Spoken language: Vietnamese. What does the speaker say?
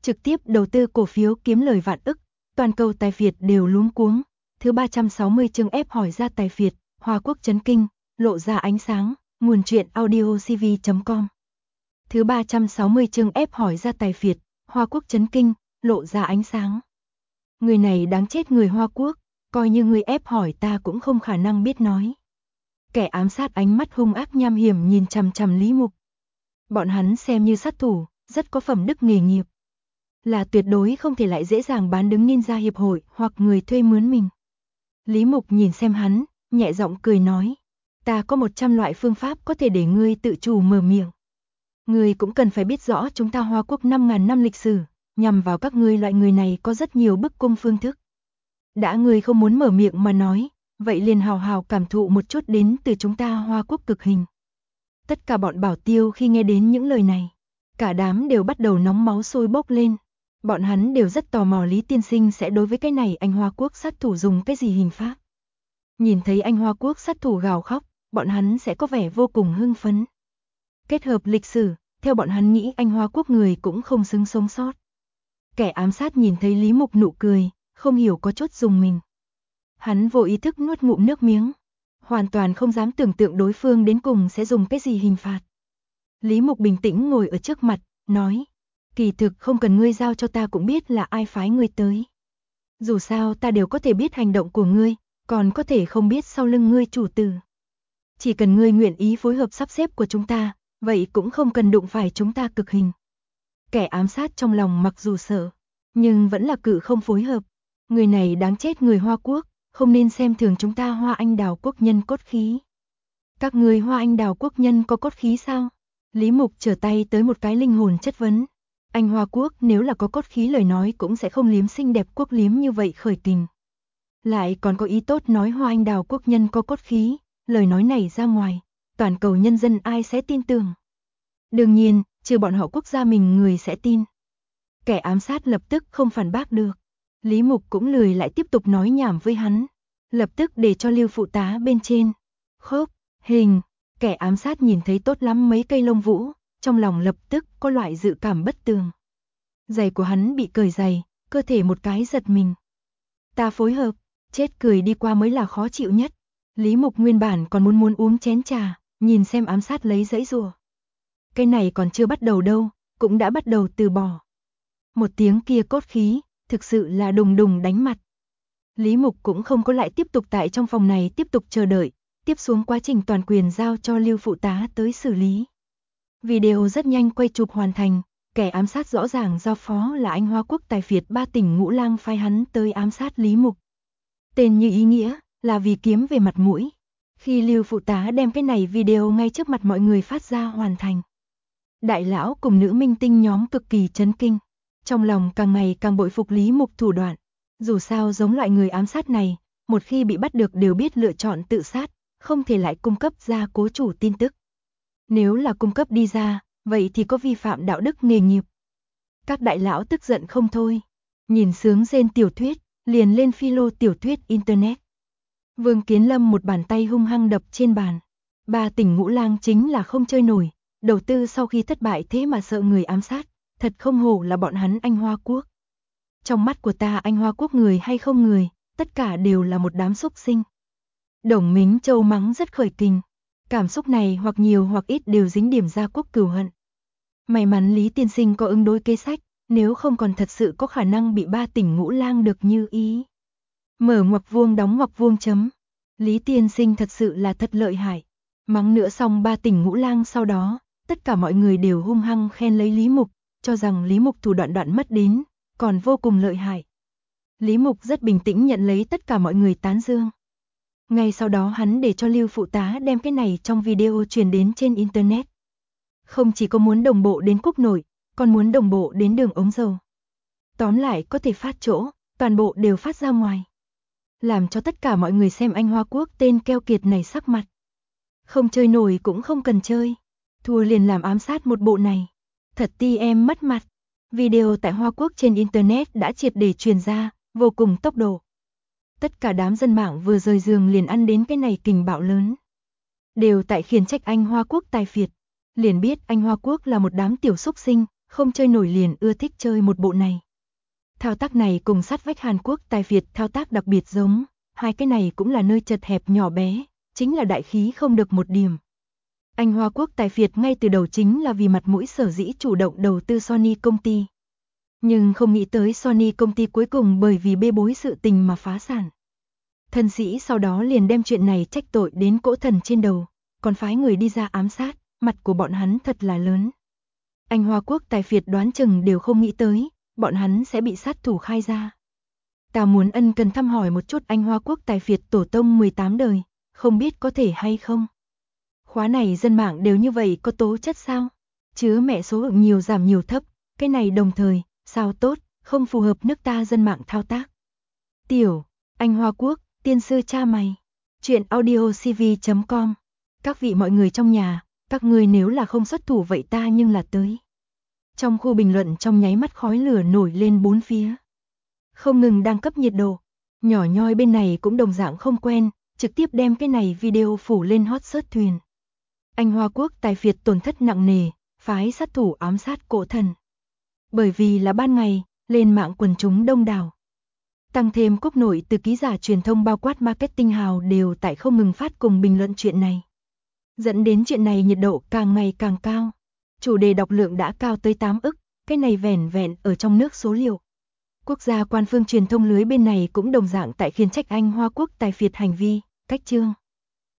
trực tiếp đầu tư cổ phiếu kiếm lời vạn ức, toàn cầu tài phiệt đều luống cuống. Thứ 360 chương ép hỏi ra tài phiệt, Hoa Quốc chấn kinh, lộ ra ánh sáng, nguồn truyện audiocv.com. Thứ 360 chương ép hỏi ra tài phiệt, Hoa Quốc chấn kinh, lộ ra ánh sáng. Người này đáng chết người Hoa Quốc, coi như người ép hỏi ta cũng không khả năng biết nói. Kẻ ám sát ánh mắt hung ác nham hiểm nhìn chằm chằm Lý Mục. Bọn hắn xem như sát thủ, rất có phẩm đức nghề nghiệp. Là tuyệt đối không thể lại dễ dàng bán đứng ninja hiệp hội hoặc người thuê mướn mình. Lý Mục nhìn xem hắn, nhẹ giọng cười nói. Ta có 100 loại phương pháp có thể để ngươi tự chủ mở miệng. Ngươi cũng cần phải biết rõ chúng ta Hoa Quốc 5.000 năm lịch sử, nhằm vào các ngươi loại người này có rất nhiều bức cung phương thức. Đã ngươi không muốn mở miệng mà nói, vậy liền hào hào cảm thụ một chút đến từ chúng ta Hoa Quốc cực hình. Tất cả bọn bảo tiêu khi nghe đến những lời này, cả đám đều bắt đầu nóng máu sôi bốc lên. Bọn hắn đều rất tò mò Lý tiên sinh sẽ đối với cái này anh Hoa Quốc sát thủ dùng cái gì hình pháp. Nhìn thấy anh Hoa Quốc sát thủ gào khóc, bọn hắn sẽ có vẻ vô cùng hưng phấn. Kết hợp lịch sử, theo bọn hắn nghĩ anh Hoa Quốc người cũng không xứng sống sót. Kẻ ám sát nhìn thấy Lý Mục nụ cười, không hiểu có chút rùng mình. Hắn vô ý thức nuốt ngụm nước miếng, hoàn toàn không dám tưởng tượng đối phương đến cùng sẽ dùng cái gì hình phạt. Lý Mục bình tĩnh ngồi ở trước mặt, nói, kỳ thực không cần ngươi giao cho ta cũng biết là ai phái ngươi tới. Dù sao ta đều có thể biết hành động của ngươi, còn có thể không biết sau lưng ngươi chủ tử. Chỉ cần ngươi nguyện ý phối hợp sắp xếp của chúng ta, vậy cũng không cần đụng phải chúng ta cực hình. Kẻ ám sát trong lòng mặc dù sợ, nhưng vẫn là cự không phối hợp. Người này đáng chết người Hoa Quốc, không nên xem thường chúng ta Hoa Anh Đào quốc nhân cốt khí. Các người Hoa Anh Đào quốc nhân có cốt khí sao? Lý Mục trở tay tới một cái linh hồn chất vấn. Anh Hoa Quốc nếu là có cốt khí lời nói cũng sẽ không liếm xinh đẹp quốc liếm như vậy khởi tình. Lại còn có ý tốt nói Hoa Anh Đào quốc nhân có cốt khí, lời nói này ra ngoài, toàn cầu nhân dân ai sẽ tin tưởng. Đương nhiên, trừ bọn họ quốc gia mình người sẽ tin. Kẻ ám sát lập tức không phản bác được. Lý Mục cũng lười lại tiếp tục nói nhảm với hắn. Lập tức để cho Lưu phụ tá bên trên. Khớp, hình, kẻ ám sát nhìn thấy tốt lắm mấy cây lông vũ, trong lòng lập tức có loại dự cảm bất tường. Giày của hắn bị cởi giày, cơ thể một cái giật mình. Ta phối hợp, chết cười đi qua mới là khó chịu nhất. Lý Mục nguyên bản còn muốn uống chén trà, nhìn xem ám sát lấy giãy giụa. Cái này còn chưa bắt đầu đâu, cũng đã bắt đầu từ bỏ. Một tiếng kia cốt khí, thực sự là đùng đùng đánh mặt. Lý Mục cũng không có lại tiếp tục tại trong phòng này tiếp tục chờ đợi, tiếp xuống quá trình toàn quyền giao cho Lưu phụ tá tới xử lý. Video rất nhanh quay chụp hoàn thành, kẻ ám sát rõ ràng do phó là anh Hoa Quốc tài phiệt 3 tỉnh Ngũ Lang phái hắn tới ám sát Lý Mục. Tên như ý nghĩa, là vì kiếm về mặt mũi. Khi Lưu phụ tá đem cái này video ngay trước mặt mọi người phát ra hoàn thành, đại lão cùng nữ minh tinh nhóm cực kỳ chấn kinh, trong lòng càng ngày càng bội phục Lý Mục thủ đoạn. Dù sao giống loại người ám sát này, một khi bị bắt được đều biết lựa chọn tự sát, không thể lại cung cấp ra cố chủ tin tức. Nếu là cung cấp đi ra, vậy thì có vi phạm đạo đức nghề nghiệp. Các đại lão tức giận không thôi, nhìn sướng rên tiểu thuyết, liền lên philo tiểu thuyết internet. Vương Kiến Lâm một bàn tay hung hăng đập trên bàn. 3 tỉnh Ngũ Lang chính là không chơi nổi, đầu tư sau khi thất bại thế mà sợ người ám sát, thật không hổ là bọn hắn anh Hoa Quốc. Trong mắt của ta anh Hoa Quốc người hay không người, tất cả đều là một đám xúc sinh. Đồng Mính Châu mắng rất khởi kình, cảm xúc này hoặc nhiều hoặc ít đều dính điểm gia quốc cừu hận. May mắn Lý tiên sinh có ứng đối kế sách, nếu không còn thật sự có khả năng bị 3 tỉnh Ngũ Lang được như ý. Mở ngoặc vuông đóng ngoặc vuông chấm. Lý tiên sinh thật sự là thật lợi hại. Mắng nữa xong 3 tỉnh Ngũ Lang sau đó, tất cả mọi người đều hung hăng khen lấy Lý Mục, cho rằng Lý Mục thủ đoạn đoạn mất đến, còn vô cùng lợi hại. Lý Mục rất bình tĩnh nhận lấy tất cả mọi người tán dương. Ngay sau đó hắn để cho Lưu phụ tá đem cái này trong video truyền đến trên internet. Không chỉ có muốn đồng bộ đến quốc nội, còn muốn đồng bộ đến đường ống dầu. Tóm lại có thể phát chỗ, toàn bộ đều phát ra ngoài. Làm cho tất cả mọi người xem anh Hoa Quốc tên keo kiệt này sắc mặt. Không chơi nổi cũng không cần chơi. Thua liền làm ám sát một bộ này. Thật ti em mất mặt. Video tại Hoa Quốc trên internet đã triệt để truyền ra, vô cùng tốc độ. Tất cả đám dân mạng vừa rời giường liền ăn đến cái này kình bạo lớn. Đều tại khiển trách anh Hoa Quốc tài phiệt. Liền biết anh Hoa Quốc là một đám tiểu xúc sinh, không chơi nổi liền ưa thích chơi một bộ này. Thao tác này cùng sát vách Hàn Quốc tài Việt thao tác đặc biệt giống, hai cái này cũng là nơi chật hẹp nhỏ bé, chính là đại khí không được một điểm. Anh Hoa Quốc tài Việt ngay từ đầu chính là vì mặt mũi sở dĩ chủ động đầu tư Sony công ty. Nhưng không nghĩ tới Sony công ty cuối cùng bởi vì bê bối sự tình mà phá sản. Thân sĩ sau đó liền đem chuyện này trách tội đến cỗ thần trên đầu, còn phái người đi ra ám sát, mặt của bọn hắn thật là lớn. Anh Hoa Quốc tài Việt đoán chừng đều không nghĩ tới, bọn hắn sẽ bị sát thủ khai ra. Ta muốn ân cần thăm hỏi một chút anh Hoa Quốc tài Việt tổ tông 18 đời, không biết có thể hay không. Khóa này dân mạng đều như vậy có tố chất sao? Chứ mẹ số lượng nhiều giảm nhiều thấp, cái này đồng thời, sao tốt, không phù hợp nước ta dân mạng thao tác. Tiểu, anh Hoa Quốc, tiên sư cha mày. Chuyện audiocv.com. Các vị mọi người trong nhà, các ngươi nếu là không xuất thủ vậy ta nhưng là tới. Trong khu bình luận trong nháy mắt khói lửa nổi lên bốn phía. Không ngừng đăng cấp nhiệt độ. Nhỏ nhoi bên này cũng đồng dạng không quen, trực tiếp đem cái này video phủ lên hot search thuyền. Anh Hoa Quốc tài Việt tổn thất nặng nề, phái sát thủ ám sát cỗ thần. Bởi vì là ban ngày, lên mạng quần chúng đông đảo. Tăng thêm quốc nội từ ký giả truyền thông bao quát marketing hào đều tại không ngừng phát cùng bình luận chuyện này. Dẫn đến chuyện này nhiệt độ càng ngày càng cao. Chủ đề đọc lượng đã cao tới 8 ức, cái này vẻn vẹn ở trong nước số liệu. Quốc gia quan phương truyền thông lưới bên này cũng đồng dạng tại khiển trách anh Hoa Quốc tài Việt hành vi, cách chương.